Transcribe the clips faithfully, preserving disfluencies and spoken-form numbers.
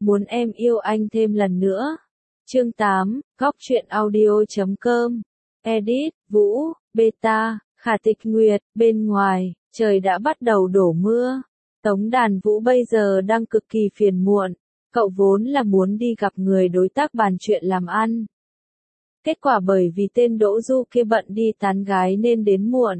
Muốn em yêu anh thêm lần nữa. Chương tám, góc truyện audio chấm com. Edit, Vũ, Beta, Khả Tịch Nguyệt, bên ngoài, trời đã bắt đầu đổ mưa. Tống Đàn Vũ bây giờ đang cực kỳ phiền muộn. Cậu vốn là muốn đi gặp người đối tác bàn chuyện làm ăn. Kết quả bởi vì tên Đỗ Du kia bận đi tán gái nên đến muộn.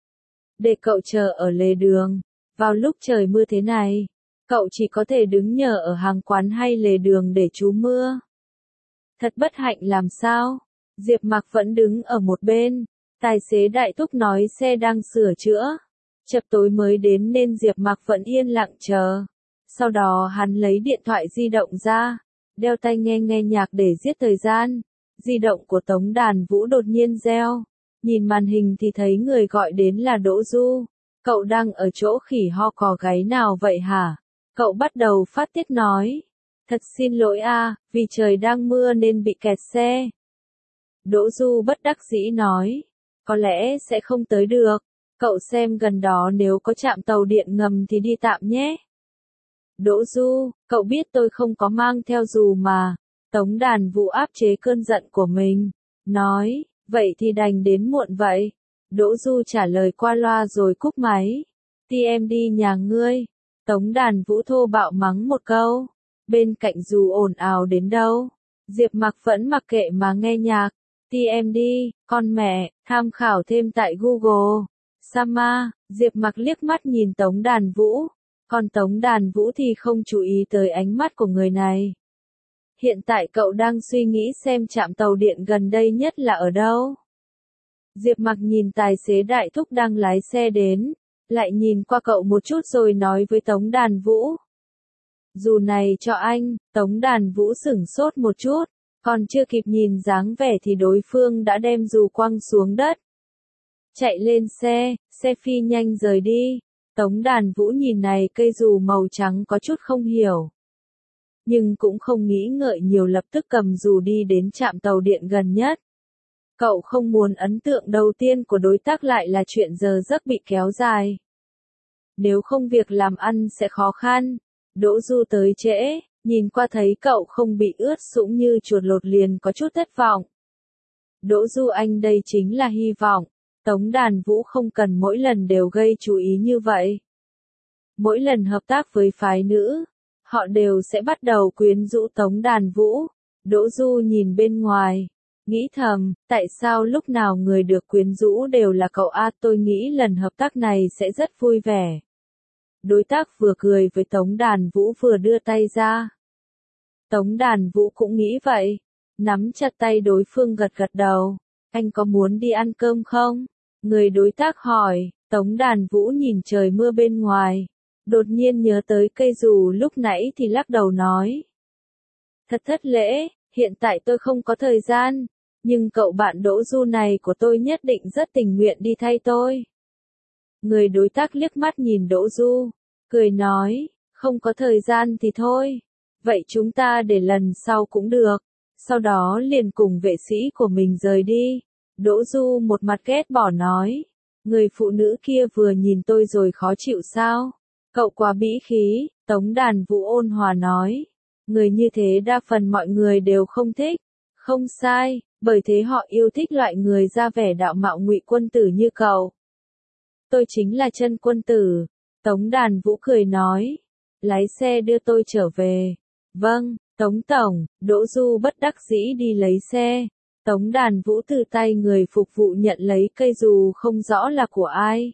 Để cậu chờ ở lề đường. Vào lúc trời mưa thế này, cậu chỉ có thể đứng nhờ ở hàng quán hay lề đường để trú mưa. Thật bất hạnh làm sao? Diệp Mặc vẫn đứng ở một bên. Tài xế Đại Thúc nói xe đang sửa chữa. Chập tối mới đến nên Diệp Mặc vẫn yên lặng chờ. Sau đó hắn lấy điện thoại di động ra, đeo tai nghe nghe nhạc để giết thời gian. Di động của Tống Đàn Vũ đột nhiên reo. Nhìn màn hình thì thấy người gọi đến là Đỗ Du. Cậu đang ở chỗ khỉ ho cò gáy nào vậy hả? Cậu bắt đầu phát tiết nói. Thật xin lỗi a, vì trời đang mưa nên bị kẹt xe. Đỗ Du bất đắc dĩ nói. Có lẽ sẽ không tới được. Cậu xem gần đó nếu có trạm tàu điện ngầm thì đi tạm nhé. Đỗ Du, cậu biết tôi không có mang theo dù mà. Tống Đàn Vũ áp chế cơn giận của mình. Nói, vậy thì đành đến muộn vậy. Đỗ Du trả lời qua loa rồi cúp máy. Ti em đi nhà ngươi. Tống Đàn Vũ thô bạo mắng một câu. Bên cạnh dù ồn ào đến đâu, Diệp Mặc vẫn mặc kệ mà nghe nhạc. Ti em đi, con mẹ, tham khảo thêm tại Google. Sama, Diệp Mặc liếc mắt nhìn Tống Đàn Vũ. Còn Tống Đàn Vũ thì không chú ý tới ánh mắt của người này. Hiện tại cậu đang suy nghĩ xem trạm tàu điện gần đây nhất là ở đâu. Diệp Mặc nhìn tài xế Đại Thúc đang lái xe đến, lại nhìn qua cậu một chút rồi nói với Tống Đàn Vũ. Dù này cho anh. Tống Đàn Vũ sửng sốt một chút, còn chưa kịp nhìn dáng vẻ thì đối phương đã đem dù quăng xuống đất. Chạy lên xe, xe phi nhanh rời đi. Tống Đàn Vũ nhìn này cây dù màu trắng có chút không hiểu. Nhưng cũng không nghĩ ngợi nhiều, lập tức cầm dù đi đến trạm tàu điện gần nhất. Cậu không muốn ấn tượng đầu tiên của đối tác lại là chuyện giờ giấc bị kéo dài. Nếu không việc làm ăn sẽ khó khăn. Đỗ Du tới trễ, nhìn qua thấy cậu không bị ướt sũng như chuột lột liền có chút thất vọng. Đỗ Du anh đây chính là hy vọng. Tống Đàn Vũ không cần mỗi lần đều gây chú ý như vậy. Mỗi lần hợp tác với phái nữ, họ đều sẽ bắt đầu quyến rũ Tống Đàn Vũ. Đỗ Du nhìn bên ngoài, nghĩ thầm, tại sao lúc nào người được quyến rũ đều là cậu a? Tôi nghĩ lần hợp tác này sẽ rất vui vẻ. Đối tác vừa cười với Tống Đàn Vũ vừa đưa tay ra. Tống Đàn Vũ cũng nghĩ vậy, nắm chặt tay đối phương gật gật đầu. Anh có muốn đi ăn cơm không? Người đối tác hỏi. Tống Đàn Vũ nhìn trời mưa bên ngoài, đột nhiên nhớ tới cây dù lúc nãy thì lắc đầu nói. Thật thất lễ, hiện tại tôi không có thời gian, nhưng cậu bạn Đỗ Du này của tôi nhất định rất tình nguyện đi thay tôi. Người đối tác liếc mắt nhìn Đỗ Du, cười nói, không có thời gian thì thôi, vậy chúng ta để lần sau cũng được. Sau đó liền cùng vệ sĩ của mình rời đi. Đỗ Du một mặt ghét bỏ nói, người phụ nữ kia vừa nhìn tôi rồi khó chịu sao? Cậu quá bĩ khí. Tống Đàn Vũ ôn hòa nói, người như thế đa phần mọi người đều không thích. Không sai, bởi thế họ yêu thích loại người ra vẻ đạo mạo ngụy quân tử như cậu. Tôi chính là chân quân tử. Tống Đàn Vũ cười nói, lái xe đưa tôi trở về. Vâng, Tống Tổng. Đỗ Du bất đắc dĩ đi lấy xe. Tống Đàn Vũ từ tay người phục vụ nhận lấy cây dù không rõ là của ai.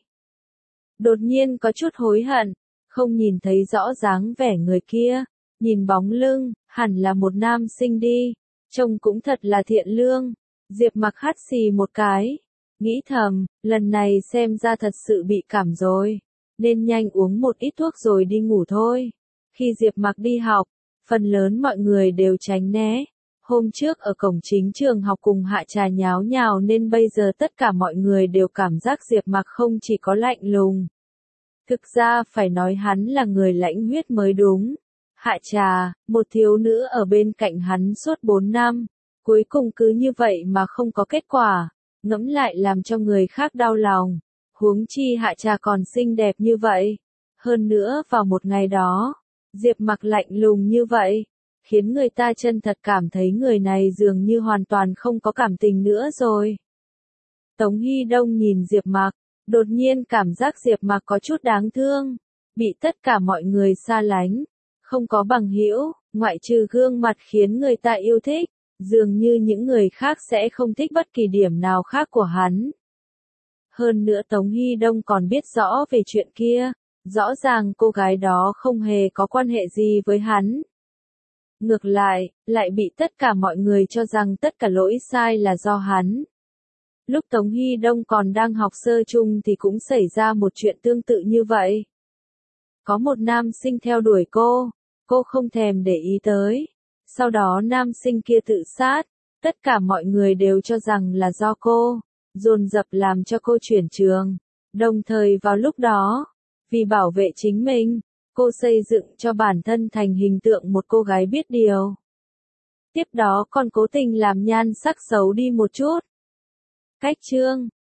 Đột nhiên có chút hối hận, không nhìn thấy rõ dáng vẻ người kia. Nhìn bóng lưng, hẳn là một nam sinh đi. Trông cũng thật là thiện lương. Diệp Mặc hắt xì một cái. Nghĩ thầm, lần này xem ra thật sự bị cảm rồi. Nên nhanh uống một ít thuốc rồi đi ngủ thôi. Khi Diệp Mặc đi học, phần lớn mọi người đều tránh né. Hôm trước ở cổng chính trường học cùng Hạ Trà nháo nhào nên bây giờ tất cả mọi người đều cảm giác Diệp Mặc không chỉ có lạnh lùng. Thực ra phải nói hắn là người lãnh huyết mới đúng. Hạ Trà, một thiếu nữ ở bên cạnh hắn suốt bốn năm, cuối cùng cứ như vậy mà không có kết quả, ngẫm lại làm cho người khác đau lòng. Huống chi Hạ Trà còn xinh đẹp như vậy. Hơn nữa vào một ngày đó, Diệp Mặc lạnh lùng như vậy, khiến người ta chân thật cảm thấy người này dường như hoàn toàn không có cảm tình nữa rồi. Tống Hy Đông nhìn Diệp Mạc, đột nhiên cảm giác Diệp Mạc có chút đáng thương, bị tất cả mọi người xa lánh, không có bằng hữu, ngoại trừ gương mặt khiến người ta yêu thích, dường như những người khác sẽ không thích bất kỳ điểm nào khác của hắn. Hơn nữa Tống Hy Đông còn biết rõ về chuyện kia, rõ ràng cô gái đó không hề có quan hệ gì với hắn. Ngược lại, lại bị tất cả mọi người cho rằng tất cả lỗi sai là do hắn. Lúc Tống Hy Đông còn đang học sơ chung thì cũng xảy ra một chuyện tương tự như vậy. Có một nam sinh theo đuổi cô, cô không thèm để ý tới. Sau đó nam sinh kia tự sát, tất cả mọi người đều cho rằng là do cô, dồn dập làm cho cô chuyển trường. Đồng thời vào lúc đó, vì bảo vệ chính mình, cô xây dựng cho bản thân thành hình tượng một cô gái biết điều. Tiếp đó còn cố tình làm nhan sắc xấu đi một chút. Cách chương